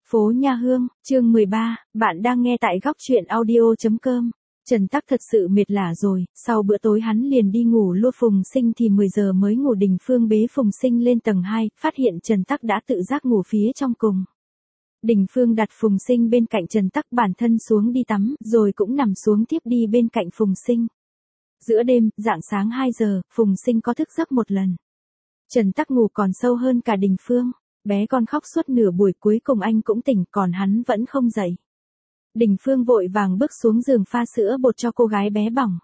Phố Nha Hương, chương 13, bạn đang nghe tại góc truyện audio.com. Trần Tắc thật sự mệt lả rồi, sau bữa tối hắn liền đi ngủ lua. Phùng Sinh thì 10 giờ mới ngủ. Đình Phương bế Phùng Sinh lên tầng 2, phát hiện Trần Tắc đã tự giác ngủ phía trong cùng. Đình Phương đặt Phùng Sinh bên cạnh Trần Tắc, bản thân xuống đi tắm, rồi cũng nằm xuống tiếp đi bên cạnh Phùng Sinh. Giữa đêm, rạng sáng 2 giờ, Phùng Sinh có thức giấc một lần. Trần Tắc ngủ còn sâu hơn cả Đình Phương. Bé con khóc suốt nửa buổi, cuối cùng anh cũng tỉnh, còn hắn vẫn không dậy. Đình Phương vội vàng bước xuống giường pha sữa bột cho cô gái bé bỏng.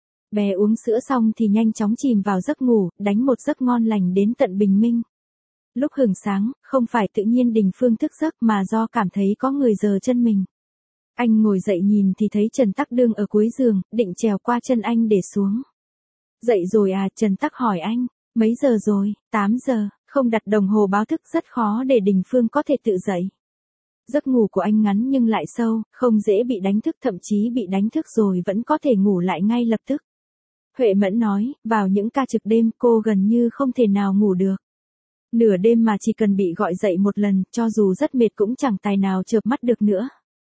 Bé uống sữa xong thì nhanh chóng chìm vào giấc ngủ, đánh một giấc ngon lành đến tận bình minh. Lúc hửng sáng, không phải tự nhiên Đình Phương thức giấc mà do cảm thấy có người giơ chân mình. Anh ngồi dậy nhìn thì thấy Trần Tắc đương ở cuối giường, định trèo qua chân anh để xuống. Dậy rồi à? Trần Tắc hỏi anh. Mấy giờ rồi? 8 giờ. Không đặt đồng hồ báo thức rất khó để Đình Phương có thể tự dậy. Giấc ngủ của anh ngắn nhưng lại sâu, không dễ bị đánh thức, thậm chí bị đánh thức rồi vẫn có thể ngủ lại ngay lập tức. Huệ Mẫn nói, vào những ca trực đêm cô gần như không thể nào ngủ được. Nửa đêm mà chỉ cần bị gọi dậy một lần, cho dù rất mệt cũng chẳng tài nào chợp mắt được nữa.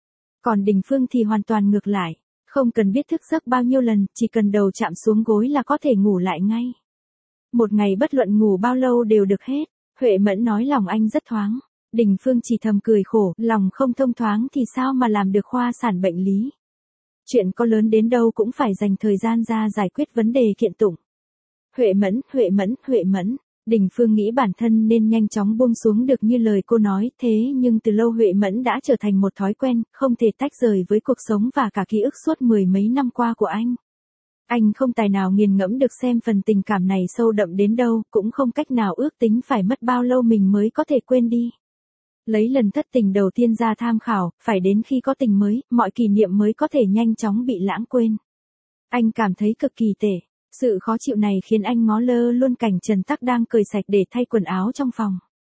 Còn Đình Phương thì hoàn toàn ngược lại, không cần biết thức giấc bao nhiêu lần, chỉ cần đầu chạm xuống gối là có thể ngủ lại ngay. Một ngày bất luận ngủ bao lâu đều được hết. Huệ Mẫn nói lòng anh rất thoáng. Đình Phương chỉ thầm cười khổ, lòng không thông thoáng thì sao mà làm được khoa sản bệnh lý. Chuyện có lớn đến đâu cũng phải dành thời gian ra giải quyết vấn đề kiện tụng. Huệ Mẫn, Huệ Mẫn, Huệ Mẫn. Đình Phương nghĩ bản thân nên nhanh chóng buông xuống được như lời cô nói, thế nhưng từ lâu Huệ Mẫn đã trở thành một thói quen, không thể tách rời với cuộc sống và cả ký ức suốt mười mấy năm qua của anh. Anh không tài nào nghiền ngẫm được xem phần tình cảm này sâu đậm đến đâu, cũng không cách nào ước tính phải mất bao lâu mình mới có thể quên đi. Lấy lần thất tình đầu tiên ra tham khảo, phải đến khi có tình mới, mọi kỷ niệm mới có thể nhanh chóng bị lãng quên. Anh cảm thấy cực kỳ tệ. Sự khó chịu này khiến anh ngó lơ luôn cảnh Trần Tắc đang cởi sạch để thay quần áo trong phòng.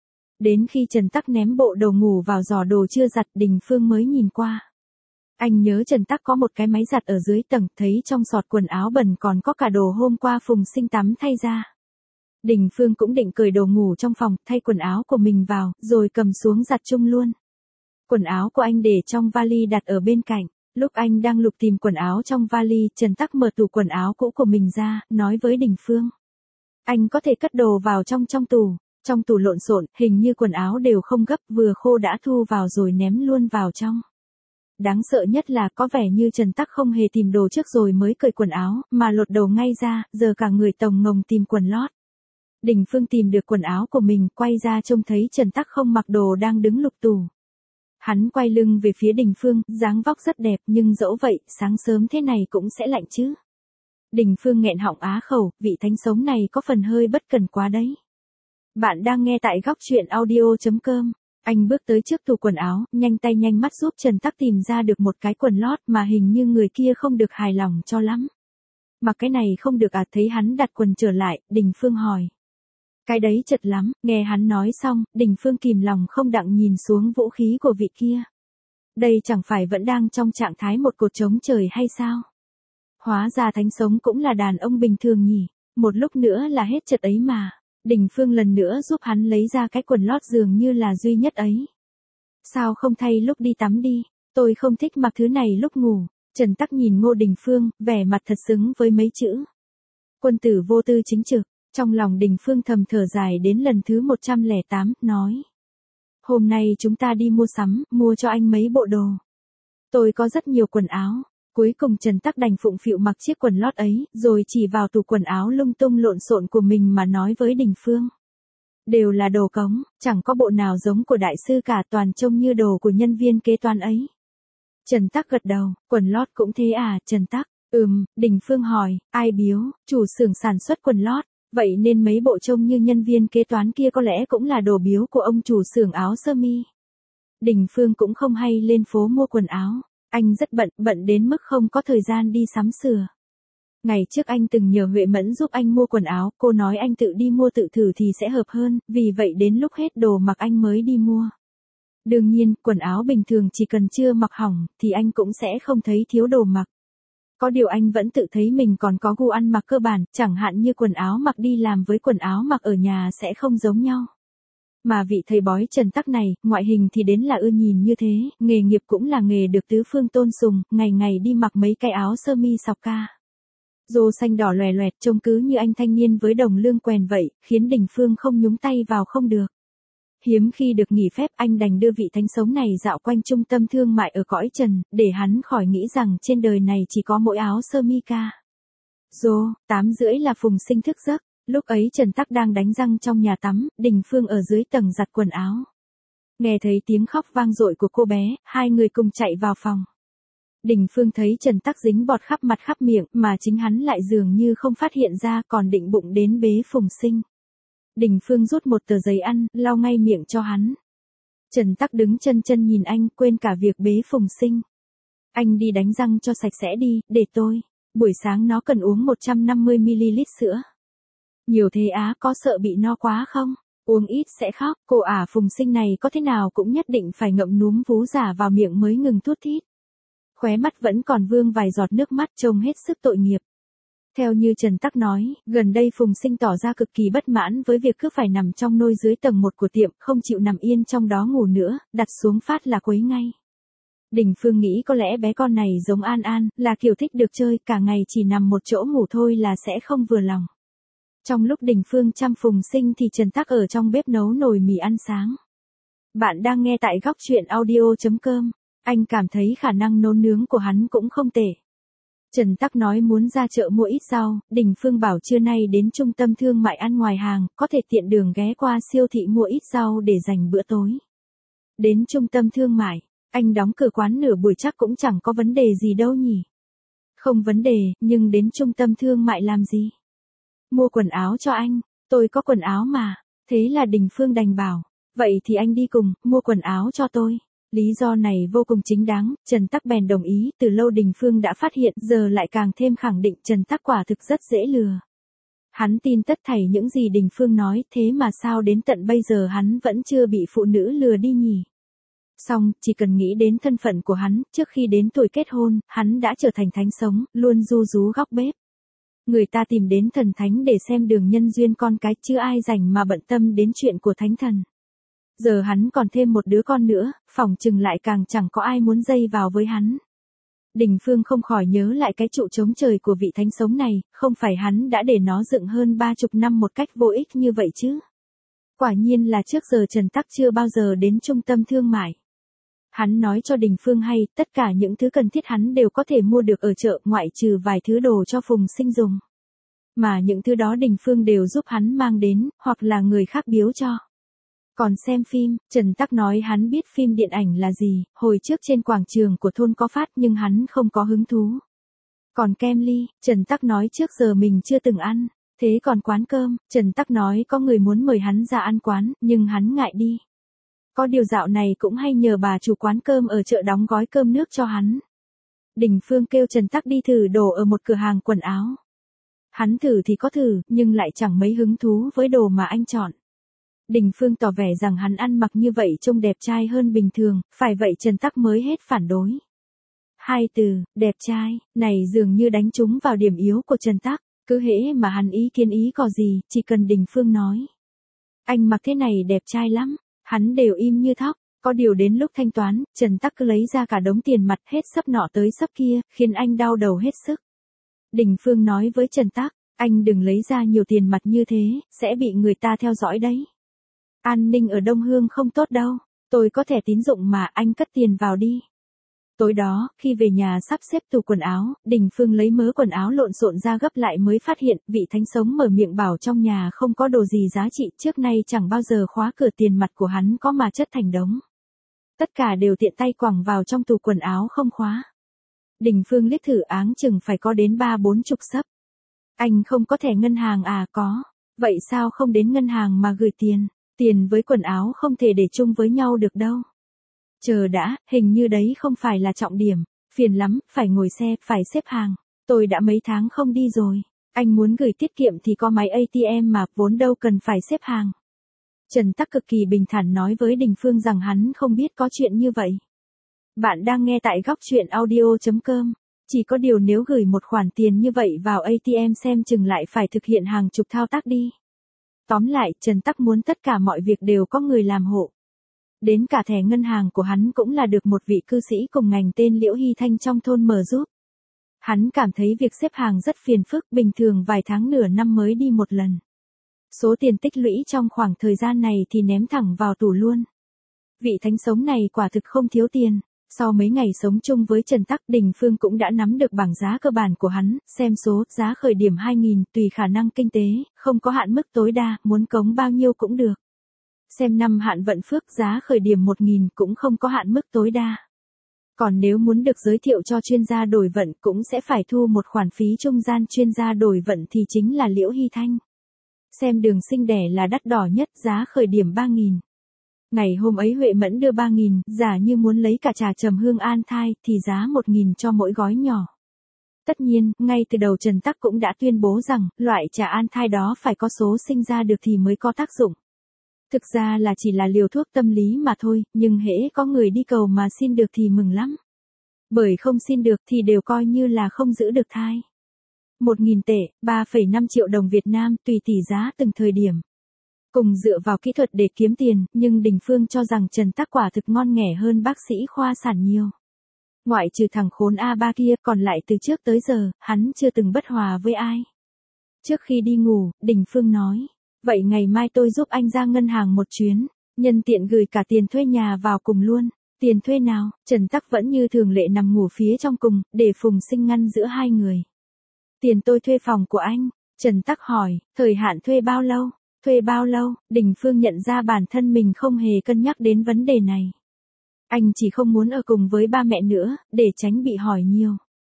Đến khi Trần Tắc ném bộ đồ ngủ vào giỏ đồ chưa giặt, Đình Phương mới nhìn qua. Anh nhớ Trần Tắc có một cái máy giặt ở dưới tầng, thấy trong xọt quần áo bẩn còn có cả đồ hôm qua Phùng Sinh tắm thay ra. Đình Phương cũng định cởi đồ ngủ trong phòng, thay quần áo của mình vào, rồi cầm xuống giặt chung luôn. Quần áo của anh để trong vali đặt ở bên cạnh. Lúc anh đang lục tìm quần áo trong vali, Trần Tắc mở tủ quần áo cũ của mình ra, nói với Đình Phương. Anh có thể cất đồ vào trong tủ. Trong tủ lộn xộn, hình như quần áo đều không gấp, vừa khô đã thu vào rồi ném luôn vào trong. Đáng sợ nhất là có vẻ như Trần Tắc không hề tìm đồ trước rồi mới cởi quần áo, mà lột đầu ngay ra, giờ cả người tồng ngồng tìm quần lót. Đình Phương tìm được quần áo của mình, quay ra trông thấy Trần Tắc không mặc đồ đang đứng lục tủ. Hắn quay lưng về phía Đình Phương, dáng vóc rất đẹp nhưng dẫu vậy, sáng sớm thế này cũng sẽ lạnh chứ. Đình Phương nghẹn họng á khẩu, vị thánh sống này có phần hơi bất cần quá đấy. Bạn đang nghe tại góc truyện audio.com. Anh bước tới trước tủ quần áo, nhanh tay nhanh mắt giúp Trần Tắc tìm ra được một cái quần lót mà hình như người kia không được hài lòng cho lắm. Mặc cái này không được à? Thấy hắn đặt quần trở lại, Đình Phương hỏi. Cái đấy chật lắm. Nghe hắn nói xong, Đình Phương kìm lòng không đặng nhìn xuống vũ khí của vị kia. Đây chẳng phải vẫn đang trong trạng thái một cột trống trời hay sao? Hóa ra thánh sống cũng là đàn ông bình thường nhỉ, một lúc nữa là hết chật ấy mà. Đình Phương lần nữa giúp hắn lấy ra cái quần lót dường như là duy nhất ấy. Sao không thay lúc đi tắm đi? Tôi không thích mặc thứ này lúc ngủ. Trần Tắc nhìn Ngô Đình Phương, vẻ mặt thật xứng với mấy chữ. Quân tử vô tư chính trực. Trong lòng Đình Phương thầm thở dài đến lần thứ 108, nói. Hôm nay chúng ta đi mua sắm, mua cho anh mấy bộ đồ. Tôi có rất nhiều quần áo. Cuối cùng Trần Tắc đành phụng phịu mặc chiếc quần lót ấy, rồi chỉ vào tủ quần áo lung tung lộn xộn của mình mà nói với Đình Phương. Đều là đồ cống, chẳng có bộ nào giống của đại sư cả, toàn trông như đồ của nhân viên kế toán ấy. Trần Tắc gật đầu, quần lót cũng thế à? Trần Tắc, Đình Phương hỏi, ai biếu? Chủ xưởng sản xuất quần lót. Vậy nên mấy bộ trông như nhân viên kế toán kia có lẽ cũng là đồ biếu của ông chủ xưởng áo sơ mi. Đình Phương cũng không hay lên phố mua quần áo. Anh rất bận đến mức không có thời gian đi sắm sửa. Ngày trước anh từng nhờ Huệ Mẫn giúp anh mua quần áo, cô nói anh tự đi mua tự thử thì sẽ hợp hơn, vì vậy đến lúc hết đồ mặc anh mới đi mua. Đương nhiên, quần áo bình thường chỉ cần chưa mặc hỏng, thì anh cũng sẽ không thấy thiếu đồ mặc. Có điều anh vẫn tự thấy mình còn có gu ăn mặc cơ bản, chẳng hạn như quần áo mặc đi làm với quần áo mặc ở nhà sẽ không giống nhau. Mà vị thầy bói Trần Tắc này, ngoại hình thì đến là ưa nhìn như thế, nghề nghiệp cũng là nghề được tứ phương tôn sùng, ngày ngày đi mặc mấy cái áo sơ mi sọc ca. Rô xanh đỏ lòe loẹt trông cứ như anh thanh niên với đồng lương quèn vậy, khiến Đình Phương không nhúng tay vào không được. Hiếm khi được nghỉ phép anh đành đưa vị thánh sống này dạo quanh trung tâm thương mại ở cõi trần, để hắn khỏi nghĩ rằng trên đời này chỉ có mỗi áo sơ mi ca. Rô, 8:30 là Phùng Sinh thức giấc, lúc ấy Trần Tắc đang đánh răng trong nhà tắm, Đình Phương ở dưới tầng giặt quần áo. Nghe thấy tiếng khóc vang dội của cô bé, hai người cùng chạy vào phòng. Đình Phương thấy Trần Tắc dính bọt khắp mặt khắp miệng, mà chính hắn lại dường như không phát hiện ra, còn định bụng đến bế Phùng Sinh. Đình Phương rút một tờ giấy ăn, lau ngay miệng cho hắn. Trần Tắc đứng chân chân nhìn anh, quên cả việc bế Phùng Sinh. Anh đi đánh răng cho sạch sẽ đi, để tôi. Buổi sáng nó cần uống 150ml sữa. Nhiều thế á, có sợ bị no quá không? Uống ít sẽ khóc, cô Phùng Sinh này có thế nào cũng nhất định phải ngậm núm vú giả vào miệng mới ngừng thút thít. Khóe mắt vẫn còn vương vài giọt nước mắt trông hết sức tội nghiệp. Theo như Trần Tắc nói, gần đây Phùng Sinh tỏ ra cực kỳ bất mãn với việc cứ phải nằm trong nôi dưới tầng 1 của tiệm, không chịu nằm yên trong đó ngủ nữa, đặt xuống phát là quấy ngay. Đình Phương nghĩ có lẽ bé con này giống An An, là kiểu thích được chơi, cả ngày chỉ nằm một chỗ ngủ thôi là sẽ không vừa lòng. Trong lúc Đình Phương chăm Phùng Sinh thì Trần Tắc ở trong bếp nấu nồi mì ăn sáng. Bạn đang nghe tại góc truyện audio.com. Anh cảm thấy khả năng nấu nướng của hắn cũng không tệ. Trần Tắc nói muốn ra chợ mua ít rau, Đình Phương bảo trưa nay đến trung tâm thương mại ăn ngoài hàng, có thể tiện đường ghé qua siêu thị mua ít rau để dành bữa tối. Đến trung tâm thương mại, anh đóng cửa quán nửa buổi chắc cũng chẳng có vấn đề gì đâu nhỉ. Không vấn đề, nhưng đến trung tâm thương mại làm gì? Mua quần áo cho anh, tôi có quần áo mà. Thế là Đình Phương đành bảo, vậy thì anh đi cùng, mua quần áo cho tôi. Lý do này vô cùng chính đáng, Trần Tắc bèn đồng ý, từ lâu Đình Phương đã phát hiện, giờ lại càng thêm khẳng định Trần Tắc quả thực rất dễ lừa. Hắn tin tất thảy những gì Đình Phương nói, thế mà sao đến tận bây giờ hắn vẫn chưa bị phụ nữ lừa đi nhỉ? Xong, chỉ cần nghĩ đến thân phận của hắn, trước khi đến tuổi kết hôn, hắn đã trở thành thánh sống, luôn ru rú góc bếp. Người ta tìm đến thần thánh để xem đường nhân duyên con cái, chứ ai rảnh mà bận tâm đến chuyện của thánh thần. Giờ hắn còn thêm một đứa con nữa, phỏng chừng lại càng chẳng có ai muốn dây vào với hắn. Đình Phương không khỏi nhớ lại cái trụ chống trời của vị thánh sống này, không phải hắn đã để nó dựng hơn 30 năm một cách vô ích như vậy chứ. Quả nhiên là trước giờ Trần Tắc chưa bao giờ đến trung tâm thương mại. Hắn nói cho Đình Phương hay, tất cả những thứ cần thiết hắn đều có thể mua được ở chợ, ngoại trừ vài thứ đồ cho Phùng Sinh dùng. Mà những thứ đó Đình Phương đều giúp hắn mang đến, hoặc là người khác biếu cho. Còn xem phim, Trần Tắc nói hắn biết phim điện ảnh là gì, hồi trước trên quảng trường của thôn có phát nhưng hắn không có hứng thú. Còn kem ly, Trần Tắc nói trước giờ mình chưa từng ăn. Thế còn quán cơm, Trần Tắc nói có người muốn mời hắn ra ăn quán, nhưng hắn ngại đi. Có điều dạo này cũng hay nhờ bà chủ quán cơm ở chợ đóng gói cơm nước cho hắn. Đình Phương kêu Trần Tắc đi thử đồ ở một cửa hàng quần áo. Hắn thử thì có thử, nhưng lại chẳng mấy hứng thú với đồ mà anh chọn. Đình Phương tỏ vẻ rằng hắn ăn mặc như vậy trông đẹp trai hơn bình thường, phải vậy Trần Tắc mới hết phản đối. Hai từ, đẹp trai, này dường như đánh trúng vào điểm yếu của Trần Tắc, cứ hễ mà hắn ý kiến ý có gì, chỉ cần Đình Phương nói. Anh mặc thế này đẹp trai lắm, hắn đều im như thóc, có điều đến lúc thanh toán, Trần Tắc cứ lấy ra cả đống tiền mặt hết sấp nọ tới sấp kia, khiến anh đau đầu hết sức. Đình Phương nói với Trần Tắc, anh đừng lấy ra nhiều tiền mặt như thế, sẽ bị người ta theo dõi đấy. An ninh ở Đông Hương không tốt đâu, tôi có thẻ tín dụng mà, anh cất tiền vào đi. Tối đó, khi về nhà sắp xếp tủ quần áo, Đình Phương lấy mớ quần áo lộn xộn ra gấp lại mới phát hiện, vị thánh sống mở miệng bảo trong nhà không có đồ gì giá trị, trước nay chẳng bao giờ khóa cửa tiền mặt của hắn có mà chất thành đống. Tất cả đều tiện tay quẳng vào trong tủ quần áo không khóa. Đình Phương liếc thử áng chừng phải có đến 30-40 xấp. Anh không có thẻ ngân hàng à? Có. Vậy sao không đến ngân hàng mà gửi tiền? Tiền với quần áo không thể để chung với nhau được đâu. Chờ đã, hình như đấy không phải là trọng điểm. Phiền lắm, phải ngồi xe, phải xếp hàng. Tôi đã mấy tháng không đi rồi. Anh muốn gửi tiết kiệm thì có máy ATM mà, vốn đâu cần phải xếp hàng. Trần Tắc cực kỳ bình thản nói với Đình Phương rằng hắn không biết có chuyện như vậy. Bạn đang nghe tại góc truyện audio.com. Chỉ có điều nếu gửi một khoản tiền như vậy vào ATM xem chừng lại phải thực hiện hàng chục thao tác đi. Tóm lại, Trần Tắc muốn tất cả mọi việc đều có người làm hộ. Đến cả thẻ ngân hàng của hắn cũng là được một vị cư sĩ cùng ngành tên Liễu Hy Thanh trong thôn mở giúp. Hắn cảm thấy việc xếp hàng rất phiền phức, bình thường vài tháng nửa năm mới đi một lần. Số tiền tích lũy trong khoảng thời gian này thì ném thẳng vào tủ luôn. Vị thánh sống này quả thực không thiếu tiền. Sau mấy ngày sống chung với Trần Tắc, Đình Phương cũng đã nắm được bảng giá cơ bản của hắn, xem số, giá khởi điểm 2.000, tùy khả năng kinh tế, không có hạn mức tối đa, muốn cống bao nhiêu cũng được. Xem năm hạn vận phước, giá khởi điểm 1.000 cũng không có hạn mức tối đa. Còn nếu muốn được giới thiệu cho chuyên gia đổi vận cũng sẽ phải thu một khoản phí trung gian, chuyên gia đổi vận thì chính là Liễu Hy Thanh. Xem đường sinh đẻ là đắt đỏ nhất, giá khởi điểm 3.000. Ngày hôm ấy Huệ Mẫn đưa 3.000, giả như muốn lấy cả trà trầm hương an thai thì giá 1.000 cho mỗi gói nhỏ. Tất nhiên, ngay từ đầu Trần Tắc cũng đã tuyên bố rằng, loại trà an thai đó phải có số sinh ra được thì mới có tác dụng. Thực ra là chỉ là liều thuốc tâm lý mà thôi, nhưng hễ có người đi cầu mà xin được thì mừng lắm. Bởi không xin được thì đều coi như là không giữ được thai. 1.000 tệ, 3,5 triệu đồng Việt Nam tùy tỷ giá từng thời điểm. Cùng dựa vào kỹ thuật để kiếm tiền, nhưng Đình Phương cho rằng Trần Tắc quả thực ngon nghẻ hơn bác sĩ khoa sản nhiều. Ngoại trừ thằng khốn A3 kia, còn lại từ trước tới giờ, hắn chưa từng bất hòa với ai. Trước khi đi ngủ, Đình Phương nói, vậy ngày mai tôi giúp anh ra ngân hàng một chuyến, nhân tiện gửi cả tiền thuê nhà vào cùng luôn. Tiền thuê nào? Trần Tắc vẫn như thường lệ nằm ngủ phía trong cùng, để Phùng Sinh ngăn giữa hai người. Tiền tôi thuê phòng của anh. Trần Tắc hỏi, thời hạn thuê bao lâu? Thuê bao lâu? Đình Phương nhận ra bản thân mình không hề cân nhắc đến vấn đề này. Anh chỉ không muốn ở cùng với ba mẹ nữa, để tránh bị hỏi nhiều.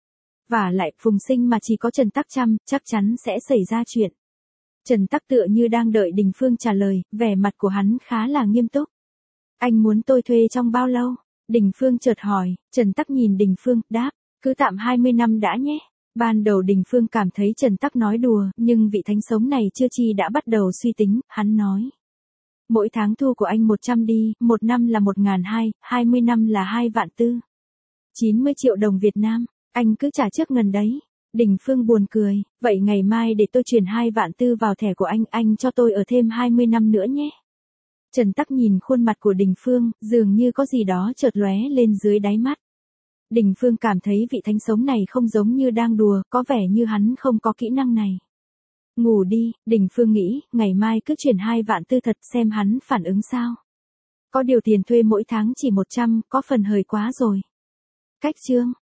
Và lại, Phùng Sinh mà chỉ có Trần Tắc chăm, chắc chắn sẽ xảy ra chuyện. Trần Tắc tựa như đang đợi Đình Phương trả lời, vẻ mặt của hắn khá là nghiêm túc. Anh muốn tôi thuê trong bao lâu? Đình Phương chợt hỏi, Trần Tắc nhìn Đình Phương, đáp, cứ tạm 20 năm đã nhé. Ban đầu Đình Phương cảm thấy Trần Tắc nói đùa, nhưng vị thánh sống này chưa chi đã bắt đầu suy tính, hắn nói. Mỗi tháng thu của anh 100 đi, 1 năm là 1.200, 20 năm là 2 vạn tư. 90 triệu đồng Việt Nam, anh cứ trả trước ngần đấy. Đình Phương buồn cười, vậy ngày mai để tôi chuyển 2 vạn tư vào thẻ của anh cho tôi ở thêm 20 năm nữa nhé. Trần Tắc nhìn khuôn mặt của Đình Phương, dường như có gì đó chợt lóe lên dưới đáy mắt. Đình Phương cảm thấy vị thánh sống này không giống như đang đùa, có vẻ như hắn không có kỹ năng này. Ngủ đi, Đình Phương nghĩ, ngày mai cứ chuyển 2 vạn tư thật xem hắn phản ứng sao. Có điều tiền thuê mỗi tháng chỉ 100, có phần hời quá rồi. Cách chương.